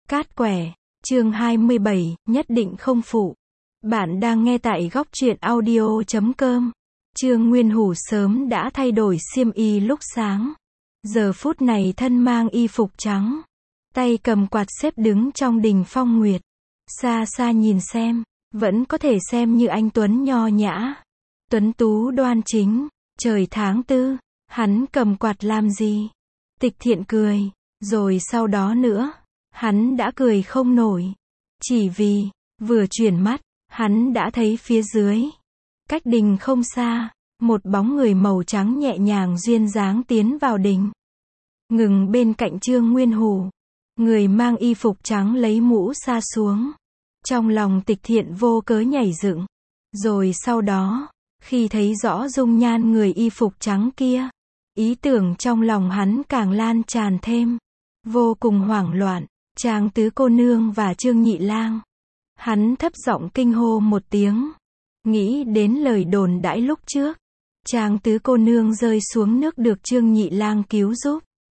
Cát quẻ, chương 27, nhất định không phụ. Bạn đang nghe tại góc truyện audio.com. Trương Nguyên Hủ sớm đã thay đổi xiêm y lúc sáng. Giờ phút này thân mang y phục trắng. Tay cầm quạt xếp đứng trong đình phong nguyệt. Xa xa nhìn xem, vẫn có thể xem như anh tuấn nho nhã. Tuấn tú đoan chính, trời tháng tư, hắn cầm quạt làm gì? Tịch Thiện cười, rồi sau đó nữa. Hắn đã cười không nổi. Chỉ vì, vừa chuyển mắt, hắn đã thấy phía dưới. Cách đình không xa, một bóng người màu trắng nhẹ nhàng duyên dáng tiến vào đình. Ngừng bên cạnh Trương Nguyên Hủ. Người mang y phục trắng lấy mũ sa xuống. Trong lòng Tịch Thiện vô cớ nhảy dựng. Rồi sau đó, khi thấy rõ dung nhan người y phục trắng kia, ý tưởng trong lòng hắn càng lan tràn thêm. Vô cùng hoảng loạn. Trang tứ cô nương và Trương Nhị Lang. Hắn thấp giọng kinh hô một tiếng. Nghĩ đến lời đồn đãi lúc trước. Trang tứ cô nương rơi xuống nước được Trương Nhị Lang cứu giúp.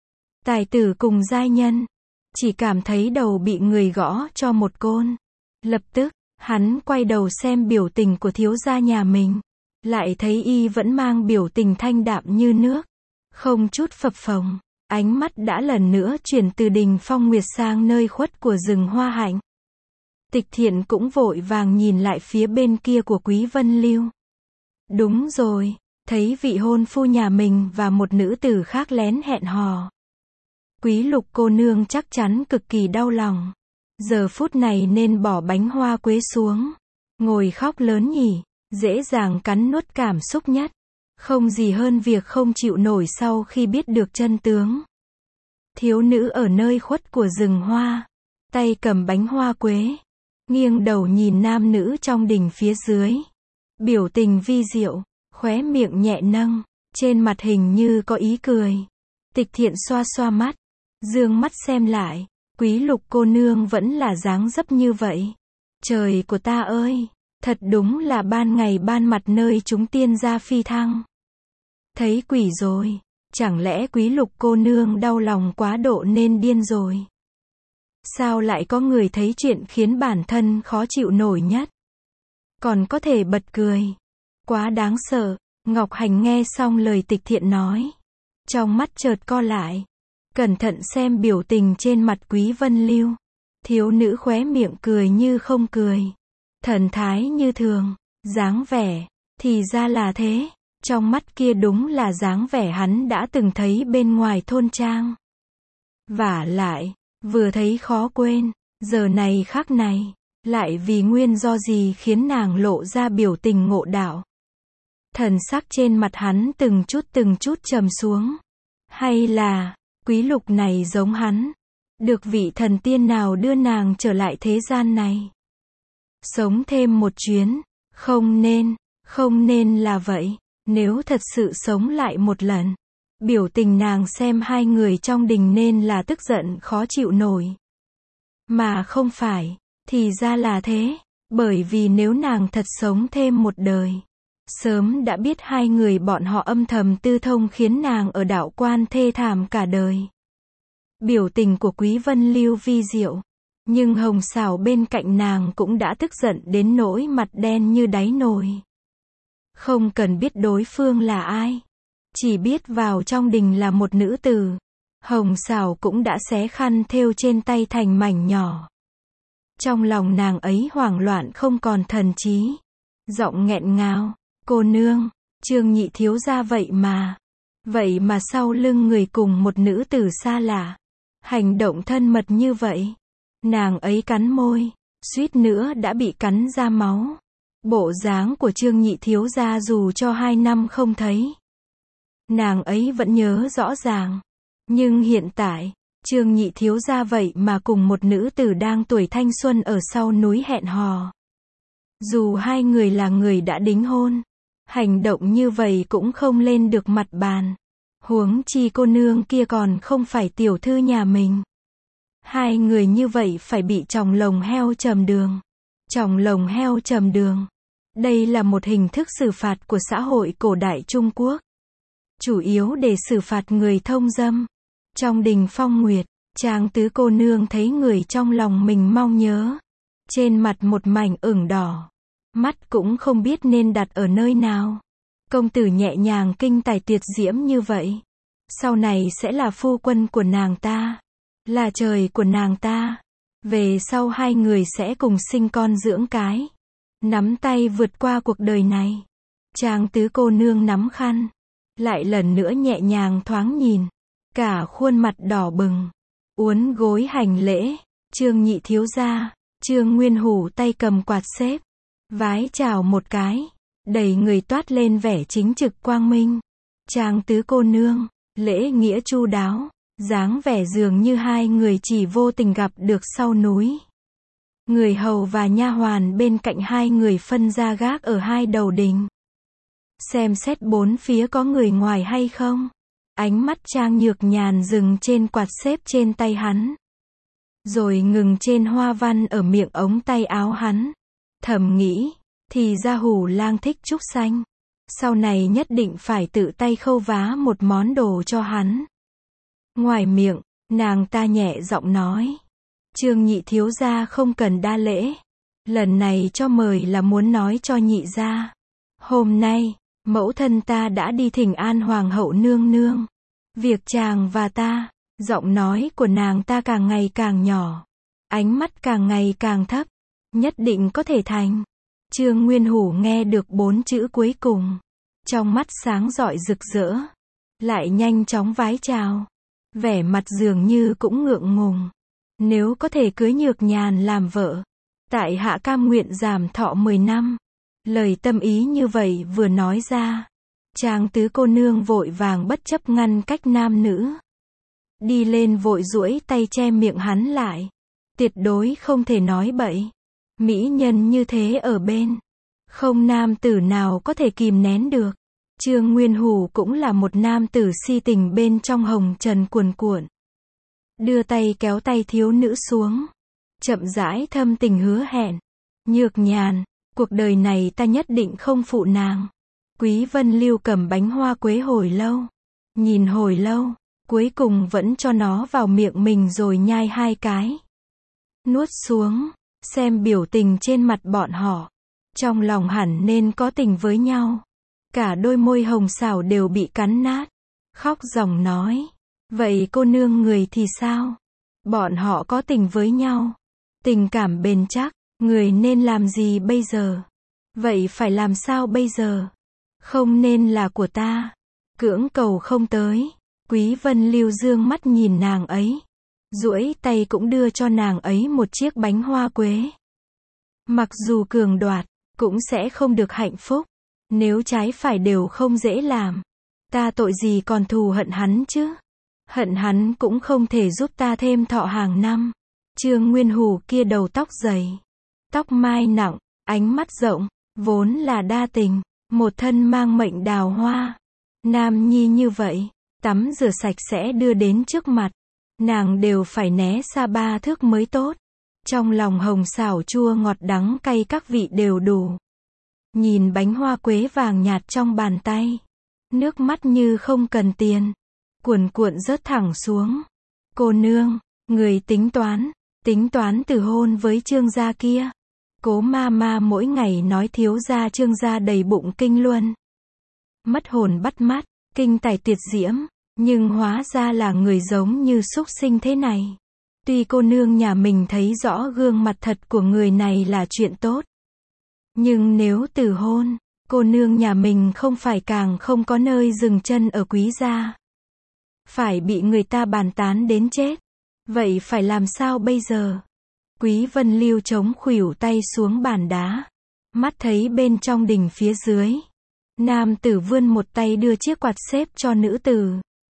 Tài tử cùng giai nhân. Chỉ cảm thấy đầu bị người gõ cho một côn. Lập tức, hắn quay đầu xem biểu tình của thiếu gia nhà mình. Lại thấy y vẫn mang biểu tình thanh đạm như nước. Không chút phập phồng. Ánh mắt đã lần nữa chuyển từ đình phong nguyệt sang nơi khuất của rừng hoa hạnh. Tịch Thiện cũng vội vàng nhìn lại phía bên kia của Quý Vân Lưu. Đúng rồi, thấy vị hôn phu nhà mình và một nữ tử khác lén hẹn hò. Quý Lục cô nương chắc chắn cực kỳ đau lòng. Giờ phút này nên bỏ bánh hoa quế xuống. Ngồi khóc lớn nhỉ, dễ dàng cắn nuốt cảm xúc nhất. Không gì hơn việc không chịu nổi sau khi biết được chân tướng. Thiếu nữ ở nơi khuất của rừng hoa, tay cầm bánh hoa quế, nghiêng đầu nhìn nam nữ trong đình phía dưới. Biểu tình vi diệu, khóe miệng nhẹ nâng, trên mặt hình như có ý cười. Tịch Thiện xoa xoa mắt, dương mắt xem lại, Quý Lục cô nương vẫn là dáng dấp như vậy. Trời của ta ơi, thật đúng là ban ngày ban mặt nơi chúng tiên gia phi thăng. Thấy quỷ rồi, chẳng lẽ Quý Lục cô nương đau lòng quá độ nên điên rồi? Sao lại có người thấy chuyện khiến bản thân khó chịu nổi nhất? Còn có thể bật cười. Quá đáng sợ. Ngọc Hành nghe xong lời Tịch Thiện nói. Trong mắt chợt co lại. Cẩn thận xem biểu tình trên mặt Quý Vân Lưu. Thiếu nữ khóe miệng cười như không cười. Thần thái như thường. Dáng vẻ. Thì ra là thế. Trong mắt kia đúng là dáng vẻ hắn đã từng thấy bên ngoài thôn trang. Vả lại, vừa thấy khó quên, giờ này khắc này, lại vì nguyên do gì khiến nàng lộ ra biểu tình ngộ đạo. Thần sắc trên mặt hắn từng chút trầm xuống. Hay là, Quý Lục này giống hắn, được vị thần tiên nào đưa nàng trở lại thế gian này. Sống thêm một chuyến, không nên là vậy. Nếu thật sự sống lại một lần, biểu tình nàng xem hai người trong đình nên là tức giận khó chịu nổi. Mà không phải, thì ra là thế, bởi vì nếu nàng thật sống thêm một đời, sớm đã biết hai người bọn họ âm thầm tư thông khiến nàng ở đạo quan thê thảm cả đời. Biểu tình của Quý Vân Lưu vi diệu, nhưng Hồng Sảo bên cạnh nàng cũng đã tức giận đến nỗi mặt đen như đáy nồi. Không cần biết đối phương là ai, chỉ biết vào trong đình là một nữ tử, Hồng Sảo cũng đã xé khăn thêu trên tay thành mảnh nhỏ. Trong lòng nàng ấy hoảng loạn không còn thần trí, giọng nghẹn ngào, cô nương, Trương nhị thiếu gia vậy mà sau lưng người cùng một nữ tử xa lạ, hành động thân mật như vậy. Nàng ấy cắn môi, suýt nữa đã bị cắn ra máu. Bộ dáng của Trương nhị thiếu gia dù cho 2 năm không thấy, nàng ấy vẫn nhớ rõ ràng. Nhưng hiện tại, Trương nhị thiếu gia vậy mà cùng một nữ tử đang tuổi thanh xuân ở sau núi hẹn hò. Dù hai người là người đã đính hôn, hành động như vậy cũng không lên được mặt bàn. Huống chi cô nương kia còn không phải tiểu thư nhà mình. Hai người như vậy phải bị chòng lồng heo trầm đường. Chòng lồng heo trầm đường. Đây là một hình thức xử phạt của xã hội cổ đại Trung Quốc. Chủ yếu để xử phạt người thông dâm. Trong đình phong nguyệt, Trang tứ cô nương thấy người trong lòng mình mau nhớ. Trên mặt một mảnh ửng đỏ. Mắt cũng không biết nên đặt ở nơi nào. Công tử nhẹ nhàng kinh tài tuyệt diễm như vậy. Sau này sẽ là phu quân của nàng ta. Là trời của nàng ta. Về sau hai người sẽ cùng sinh con dưỡng cái. Nắm tay vượt qua cuộc đời này. Trang tứ cô nương nắm khăn. Lại lần nữa nhẹ nhàng thoáng nhìn. Cả khuôn mặt đỏ bừng. Uốn gối hành lễ. Trương nhị thiếu gia. Trương Nguyên Hủ tay cầm quạt xếp. Vái chào một cái. Đầy người toát lên vẻ chính trực quang minh. Trang tứ cô nương. Lễ nghĩa chu đáo. Dáng vẻ dường như hai người chỉ vô tình gặp được sau núi. Người hầu và nha hoàn bên cạnh hai người phân ra gác ở hai đầu đình. Xem xét bốn phía có người ngoài hay không. Ánh mắt Trang Nhược Nhàn dừng trên quạt xếp trên tay hắn. Rồi ngừng trên hoa văn ở miệng ống tay áo hắn. Thầm nghĩ, thì ra Hủ lang thích trúc xanh. Sau này nhất định phải tự tay khâu vá một món đồ cho hắn. Ngoài miệng, nàng ta nhẹ giọng nói. Trương nhị thiếu gia không cần đa lễ. Lần này cho mời là muốn nói cho nhị gia. Hôm nay, mẫu thân ta đã đi thỉnh an hoàng hậu nương nương. Việc chàng và ta, giọng nói của nàng ta càng ngày càng nhỏ. Ánh mắt càng ngày càng thấp. Nhất định có thể thành. Trương Nguyên Hủ nghe được 4 chữ cuối cùng. Trong mắt sáng rọi rực rỡ. Lại nhanh chóng vái chào. Vẻ mặt dường như cũng ngượng ngùng. Nếu có thể cưới Nhược Nhàn làm vợ. Tại hạ cam nguyện giảm thọ 10 năm. Lời tâm ý như vậy vừa nói ra. Trang tứ cô nương vội vàng bất chấp ngăn cách nam nữ. Đi lên vội duỗi tay che miệng hắn lại. Tuyệt đối không thể nói bậy. Mỹ nhân như thế ở bên. Không nam tử nào có thể kìm nén được. Trương Nguyên Hủ cũng là một nam tử si tình bên trong hồng trần cuồn cuộn. Đưa tay kéo tay thiếu nữ xuống. Chậm rãi thâm tình hứa hẹn. Nhược Nhàn, cuộc đời này ta nhất định không phụ nàng. Quý Vân Lưu cầm bánh hoa quế hồi lâu. Nhìn hồi lâu, cuối cùng vẫn cho nó vào miệng mình rồi nhai 2 cái. Nuốt xuống, xem biểu tình trên mặt bọn họ. Trong lòng hẳn nên có tình với nhau. Cả đôi môi hồng xảo đều bị cắn nát. Khóc ròng nói. Vậy cô nương người thì sao? Bọn họ có tình với nhau. Tình cảm bền chắc. Người nên làm gì bây giờ? Vậy phải làm sao bây giờ? Không nên là của ta. Cưỡng cầu không tới. Quý Vân Lưu dương mắt nhìn nàng ấy. Duỗi tay cũng đưa cho nàng ấy một chiếc bánh hoa quế. Mặc dù cường đoạt, cũng sẽ không được hạnh phúc. Nếu trái phải đều không dễ làm. Ta tội gì còn thù hận hắn chứ? Hận hắn cũng không thể giúp ta thêm thọ hàng năm. Trương Nguyên Hủ kia đầu tóc dày. Tóc mai nặng, ánh mắt rộng, vốn là đa tình. Một thân mang mệnh đào hoa. Nam nhi như vậy, tắm rửa sạch sẽ đưa đến trước mặt. Nàng đều phải né xa 3 thước mới tốt. Trong lòng hồng xảo chua ngọt đắng cay các vị đều đủ. Nhìn bánh hoa quế vàng nhạt trong bàn tay. Nước mắt như không cần tiền. Cuồn cuộn rớt thẳng xuống. Cô nương, người tính toán từ hôn với Trương gia kia. Cố ma ma mỗi ngày nói thiếu gia Trương gia đầy bụng kinh luân. Mất hồn bắt mắt, kinh tài tuyệt diễm. Nhưng hóa ra là người giống như súc sinh thế này. Tuy cô nương nhà mình thấy rõ gương mặt thật của người này là chuyện tốt. Nhưng nếu từ hôn, cô nương nhà mình không phải càng không có nơi dừng chân ở quý gia. Phải bị người ta bàn tán đến chết. Vậy phải làm sao bây giờ? Quý Vân Lưu chống khuỷu tay xuống bàn đá. Mắt thấy bên trong đình phía dưới. Nam tử vươn một tay đưa chiếc quạt xếp cho nữ tử.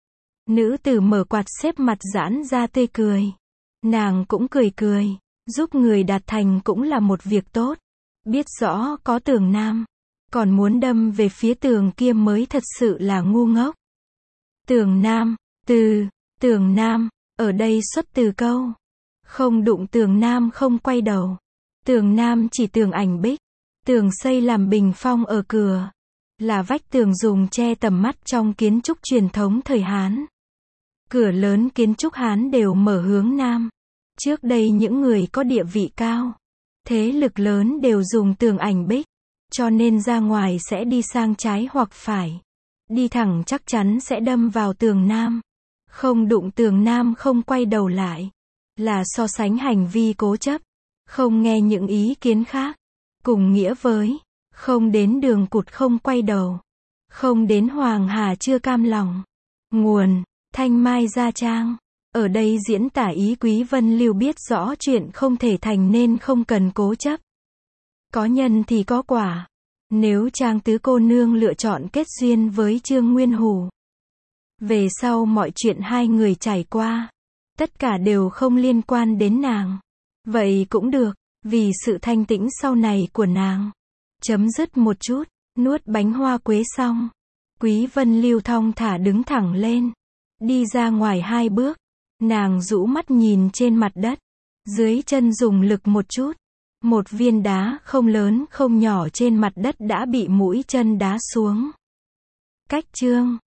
Nữ tử mở quạt xếp mặt giãn ra tươi cười. Nàng cũng cười cười. Giúp người đạt thành cũng là một việc tốt. Biết rõ có tường nam. Còn muốn đâm về phía tường kia mới thật sự là ngu ngốc. Tường nam, tường nam, ở đây xuất từ câu. Không đụng tường nam không quay đầu. Tường nam chỉ tường ảnh bích. Tường xây làm bình phong ở cửa. Là vách tường dùng che tầm mắt trong kiến trúc truyền thống thời Hán. Cửa lớn kiến trúc Hán đều mở hướng Nam. Trước đây những người có địa vị cao, thế lực lớn đều dùng tường ảnh bích, cho nên ra ngoài sẽ đi sang trái hoặc phải. Đi thẳng chắc chắn sẽ đâm vào tường Nam. Không đụng tường Nam không quay đầu lại. Là so sánh hành vi cố chấp. Không nghe những ý kiến khác. Cùng nghĩa với, không đến đường cụt không quay đầu. Không đến Hoàng Hà chưa cam lòng. Nguồn, Thanh Mai Gia Trang. Ở đây diễn tả ý Quý Vân Lưu biết rõ chuyện không thể thành nên không cần cố chấp. Có nhân thì có quả. Nếu Trang tứ cô nương lựa chọn kết duyên với Trương Nguyên Hủ, về sau mọi chuyện hai người trải qua, tất cả đều không liên quan đến nàng. Vậy cũng được, vì sự thanh tĩnh sau này của nàng. Chấm dứt một chút, nuốt bánh hoa quế xong. Quý Vân Lưu thong thả đứng thẳng lên. Đi ra ngoài 2 bước. Nàng rũ mắt nhìn trên mặt đất. Dưới chân dùng lực một chút. Một viên đá không lớn không nhỏ trên mặt đất đã bị mũi chân đá xuống. Cách chương